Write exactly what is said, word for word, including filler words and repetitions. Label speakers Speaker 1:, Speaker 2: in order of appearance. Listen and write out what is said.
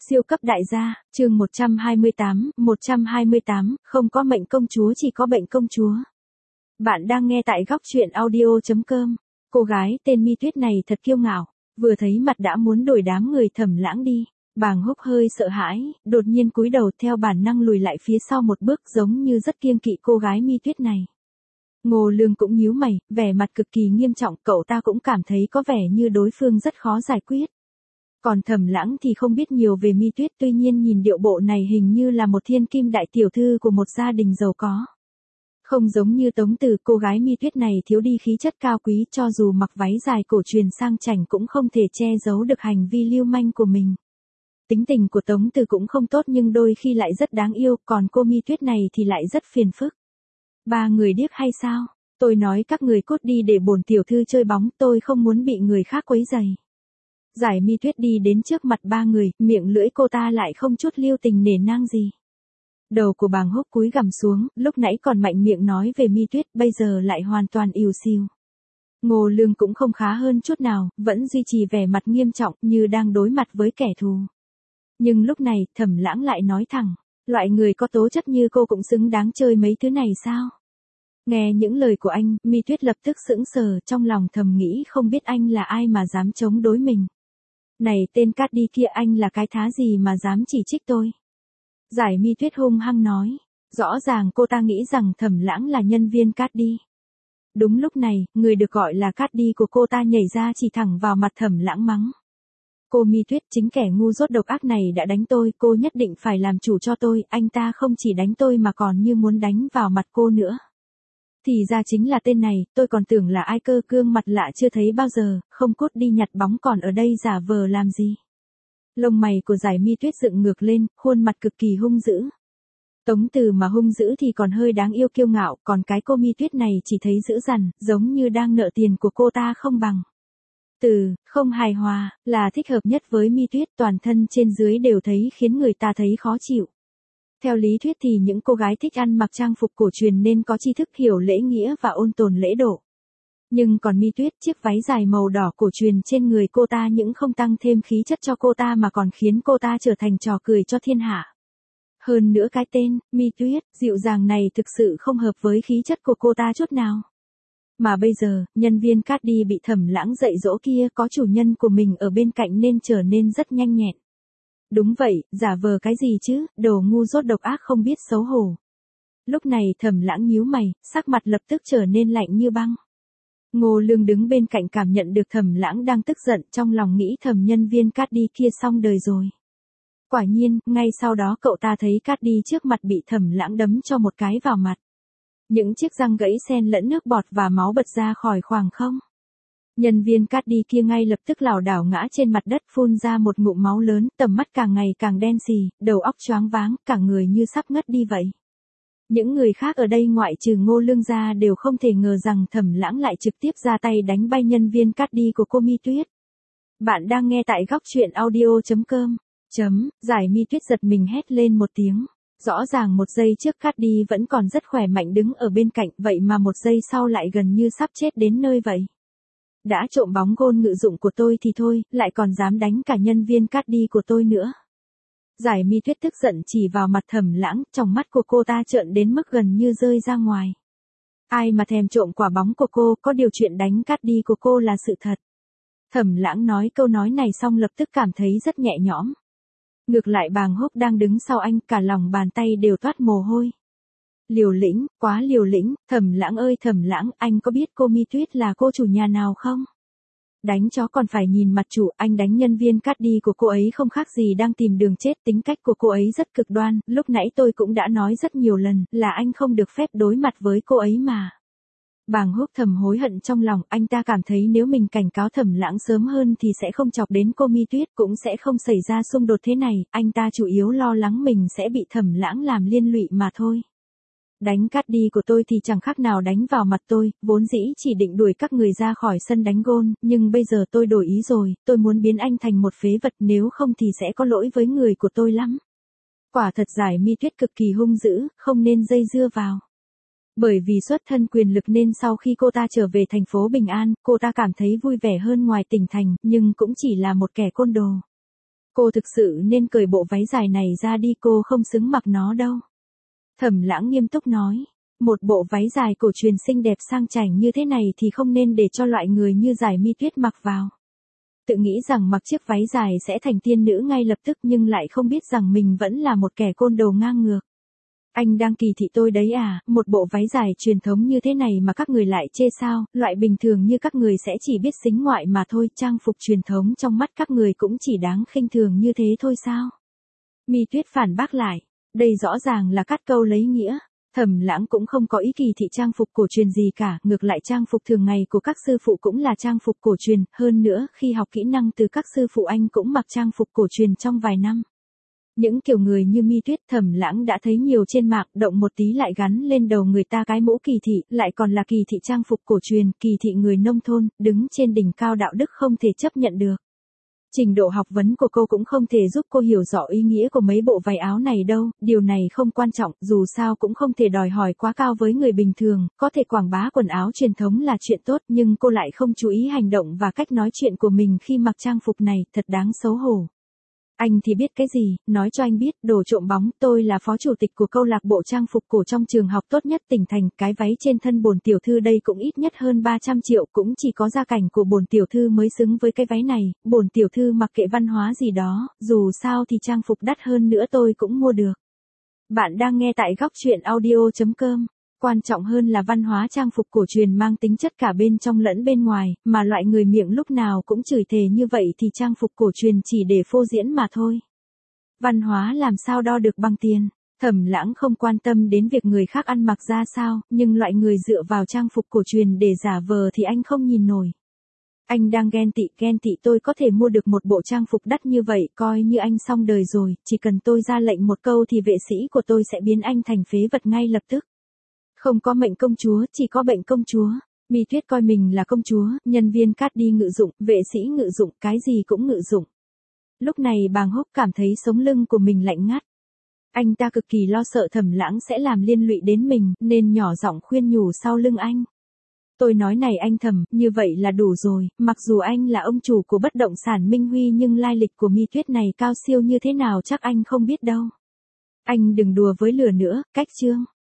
Speaker 1: Siêu cấp đại gia, chương một trăm hai mươi tám, một trăm hai mươi tám, không có mệnh công chúa chỉ có bệnh công chúa. Bạn đang nghe tại góc truyện audio chấm com. Cô gái tên Mi Tuyết này thật kiêu ngạo, vừa thấy mặt đã muốn đuổi đám người Thẩm Lãng đi. Bàng Húc hơi sợ hãi, đột nhiên cúi đầu theo bản năng lùi lại phía sau một bước giống như rất kiêng kỵ cô gái Mi Tuyết này. Ngô Lương cũng nhíu mày, vẻ mặt cực kỳ nghiêm trọng, cậu ta cũng cảm thấy có vẻ như đối phương rất khó giải quyết. Còn Thẩm Lãng thì không biết nhiều về Mi Tuyết, tuy nhiên nhìn điệu bộ này hình như là một thiên kim đại tiểu thư của một gia đình giàu có. Không giống như Tống Từ, cô gái Mi Tuyết này thiếu đi khí chất cao quý, cho dù mặc váy dài cổ truyền sang chảnh cũng không thể che giấu được hành vi lưu manh của mình. Tính tình của Tống Từ cũng không tốt nhưng đôi khi lại rất đáng yêu, còn cô Mi Tuyết này thì lại rất phiền phức. Ba người điếc hay sao? Tôi nói các người cút đi để bổn tiểu thư chơi bóng, tôi không muốn bị người khác quấy rầy. Giải Mi Tuyết đi đến trước mặt ba người, miệng lưỡi cô ta lại không chút lưu tình nể nang gì. Đầu của Bàng Húc cúi gằm xuống, lúc nãy còn mạnh miệng nói về Mi Tuyết, bây giờ lại hoàn toàn ỉu xìu. Ngô Lương cũng không khá hơn chút nào, vẫn duy trì vẻ mặt nghiêm trọng như đang đối mặt với kẻ thù. Nhưng lúc này, Thẩm Lãng lại nói thẳng, loại người có tố chất như cô cũng xứng đáng chơi mấy thứ này sao? Nghe những lời của anh, Mi Tuyết lập tức sững sờ, trong lòng thầm nghĩ không biết anh là ai mà dám chống đối mình. Này tên Cát Đi kia, anh là cái thá gì mà dám chỉ trích tôi? Giải Mi Tuyết hung hăng nói, rõ ràng cô ta nghĩ rằng Thẩm Lãng là nhân viên Cát Đi. Đúng lúc này, người được gọi là Cát Đi của cô ta nhảy ra chỉ thẳng vào mặt Thẩm Lãng mắng. Cô Mi Tuyết, chính kẻ ngu dốt độc ác này đã đánh tôi, cô nhất định phải làm chủ cho tôi, anh ta không chỉ đánh tôi mà còn như muốn đánh vào mặt cô nữa. Thì ra chính là tên này, tôi còn tưởng là ai cơ, gương mặt lạ chưa thấy bao giờ, không cút đi nhặt bóng còn ở đây giả vờ làm gì. Lông mày của Giải Mi Tuyết dựng ngược lên, khuôn mặt cực kỳ hung dữ. Tống Từ mà hung dữ thì còn hơi đáng yêu kiêu ngạo, còn cái cô Mi Tuyết này chỉ thấy dữ dằn, giống như đang nợ tiền của cô ta không bằng. Từ, không hài hòa, là thích hợp nhất với Mi Tuyết, toàn thân trên dưới đều thấy khiến người ta thấy khó chịu. Theo lý thuyết thì những cô gái thích ăn mặc trang phục cổ truyền nên có tri thức hiểu lễ nghĩa và ôn tồn lễ độ. Nhưng còn Mi Tuyết, chiếc váy dài màu đỏ cổ truyền trên người cô ta những không tăng thêm khí chất cho cô ta mà còn khiến cô ta trở thành trò cười cho thiên hạ. Hơn nữa cái tên, Mi Tuyết, dịu dàng này thực sự không hợp với khí chất của cô ta chút nào. Mà bây giờ, nhân viên Cát Đi bị Thẩm Lãng dạy dỗ kia có chủ nhân của mình ở bên cạnh nên trở nên rất nhanh nhẹn. Đúng vậy, giả vờ cái gì chứ, đồ ngu dốt độc ác không biết xấu hổ. Lúc này Thẩm Lãng nhíu mày, sắc mặt lập tức trở nên lạnh như băng. Ngô Lương đứng bên cạnh cảm nhận được Thẩm Lãng đang tức giận, trong lòng nghĩ thầm nhân viên Cát Đi kia xong đời rồi. Quả nhiên, ngay sau đó cậu ta thấy Cát Đi trước mặt bị Thẩm Lãng đấm cho một cái vào mặt. Những chiếc răng gãy xen lẫn nước bọt và máu bật ra khỏi khoảng không. Nhân viên Cát Đi kia ngay lập tức lảo đảo ngã trên mặt đất, phun ra một ngụm máu lớn, tầm mắt càng ngày càng đen xì, đầu óc choáng váng, cả người như sắp ngất đi vậy. Những người khác ở đây ngoại trừ Ngô Lương ra đều không thể ngờ rằng Thẩm Lãng lại trực tiếp ra tay đánh bay nhân viên Cát Đi của cô Mi Tuyết. Bạn đang nghe tại góc truyện audio chấm com. Chấm, Giải Mi Tuyết giật mình hét lên một tiếng. Rõ ràng một giây trước Cát Đi vẫn còn rất khỏe mạnh đứng ở bên cạnh, vậy mà một giây sau lại gần như sắp chết đến nơi vậy. Đã trộm bóng gôn ngự dụng của tôi thì thôi, lại còn dám đánh cả nhân viên Cát Đi của tôi nữa. Giải Mi Tuyết tức giận chỉ vào mặt Thẩm Lãng, trong mắt của cô ta trợn đến mức gần như rơi ra ngoài. Ai mà thèm trộm quả bóng của cô, có điều chuyện đánh Cát Đi của cô là sự thật. Thẩm Lãng nói câu nói này xong lập tức cảm thấy rất nhẹ nhõm. Ngược lại Bàng Húc đang đứng sau anh, cả lòng bàn tay đều toát mồ hôi. Liều lĩnh, quá liều lĩnh, Thẩm Lãng ơi Thẩm Lãng, anh có biết cô Mi Tuyết là cô chủ nhà nào không? Đánh chó còn phải nhìn mặt chủ, anh đánh nhân viên Cát Đi của cô ấy không khác gì đang tìm đường chết, tính cách của cô ấy rất cực đoan, lúc nãy tôi cũng đã nói rất nhiều lần, là anh không được phép đối mặt với cô ấy mà. Bàng Húc thầm hối hận trong lòng, anh ta cảm thấy nếu mình cảnh cáo Thẩm Lãng sớm hơn thì sẽ không chọc đến cô Mi Tuyết, cũng sẽ không xảy ra xung đột thế này, anh ta chủ yếu lo lắng mình sẽ bị Thẩm Lãng làm liên lụy mà thôi. Đánh Cát Đi của tôi thì chẳng khác nào đánh vào mặt tôi, vốn dĩ chỉ định đuổi các người ra khỏi sân đánh gôn, nhưng bây giờ tôi đổi ý rồi, tôi muốn biến anh thành một phế vật, nếu không thì sẽ có lỗi với người của tôi lắm. Quả thật Giải Mi Tuyết cực kỳ hung dữ, không nên dây dưa vào. Bởi vì xuất thân quyền lực nên sau khi cô ta trở về thành phố Bình An, cô ta cảm thấy vui vẻ hơn ngoài tỉnh thành, nhưng cũng chỉ là một kẻ côn đồ. Cô thực sự nên cởi bộ váy dài này ra đi, cô không xứng mặc nó đâu. Thẩm Lãng nghiêm túc nói, một bộ váy dài cổ truyền xinh đẹp sang chảnh như thế này thì không nên để cho loại người như Giải Mi Tuyết mặc vào. Tự nghĩ rằng mặc chiếc váy dài sẽ thành tiên nữ ngay lập tức nhưng lại không biết rằng mình vẫn là một kẻ côn đồ ngang ngược. Anh đang kỳ thị tôi đấy à, một bộ váy dài truyền thống như thế này mà các người lại chê sao, loại bình thường như các người sẽ chỉ biết xính ngoại mà thôi, trang phục truyền thống trong mắt các người cũng chỉ đáng khinh thường như thế thôi sao? Mi Tuyết phản bác lại, đây rõ ràng là cắt câu lấy nghĩa. Thẩm Lãng cũng không có ý kỳ thị trang phục cổ truyền gì cả, ngược lại trang phục thường ngày của các sư phụ cũng là trang phục cổ truyền, hơn nữa khi học kỹ năng từ các sư phụ anh cũng mặc trang phục cổ truyền trong vài năm. Những kiểu người như Mi Tuyết Thẩm Lãng đã thấy nhiều trên mạng, động một tí lại gắn lên đầu người ta cái mũ kỳ thị, lại còn là kỳ thị trang phục cổ truyền, kỳ thị người nông thôn, đứng trên đỉnh cao đạo đức không thể chấp nhận được. Trình độ học vấn của cô cũng không thể giúp cô hiểu rõ ý nghĩa của mấy bộ váy áo này đâu, điều này không quan trọng, dù sao cũng không thể đòi hỏi quá cao với người bình thường, có thể quảng bá quần áo truyền thống là chuyện tốt nhưng cô lại không chú ý hành động và cách nói chuyện của mình khi mặc trang phục này, thật đáng xấu hổ. Anh thì biết cái gì, nói cho anh biết, đồ trộm bóng, tôi là phó chủ tịch của câu lạc bộ trang phục cổ trong trường học tốt nhất tỉnh thành, cái váy trên thân bổn tiểu thư đây cũng ít nhất hơn ba trăm triệu, cũng chỉ có gia cảnh của bổn tiểu thư mới xứng với cái váy này, bổn tiểu thư mặc kệ văn hóa gì đó, dù sao thì trang phục đắt hơn nữa tôi cũng mua được. Bạn đang nghe tại góc truyện audio chấm com. Quan trọng hơn là văn hóa trang phục cổ truyền mang tính chất cả bên trong lẫn bên ngoài, mà loại người miệng lúc nào cũng chửi thề như vậy thì trang phục cổ truyền chỉ để phô diễn mà thôi. Văn hóa làm sao đo được bằng tiền? Thẩm Lãng không quan tâm đến việc người khác ăn mặc ra sao, nhưng loại người dựa vào trang phục cổ truyền để giả vờ thì anh không nhìn nổi. Anh đang ghen tị, ghen tị tôi có thể mua được một bộ trang phục đắt như vậy, coi như anh xong đời rồi, chỉ cần tôi ra lệnh một câu thì vệ sĩ của tôi sẽ biến anh thành phế vật ngay lập tức. Không có mệnh công chúa, chỉ có bệnh công chúa. Mi Tuyết coi mình là công chúa, nhân viên cát đi ngự dụng, vệ sĩ ngự dụng, cái gì cũng ngự dụng. Lúc này Bàng Húc cảm thấy sống lưng của mình lạnh ngắt. Anh ta cực kỳ lo sợ Thẩm Lãng sẽ làm liên lụy đến mình, nên nhỏ giọng khuyên nhủ sau lưng anh. Tôi nói này anh Thẩm, như vậy là đủ rồi, mặc dù anh là ông chủ của bất động sản Minh Huy nhưng lai lịch của Mi Tuyết này cao siêu như thế nào chắc anh không biết đâu. Anh đừng đùa với lửa nữa, cách chương.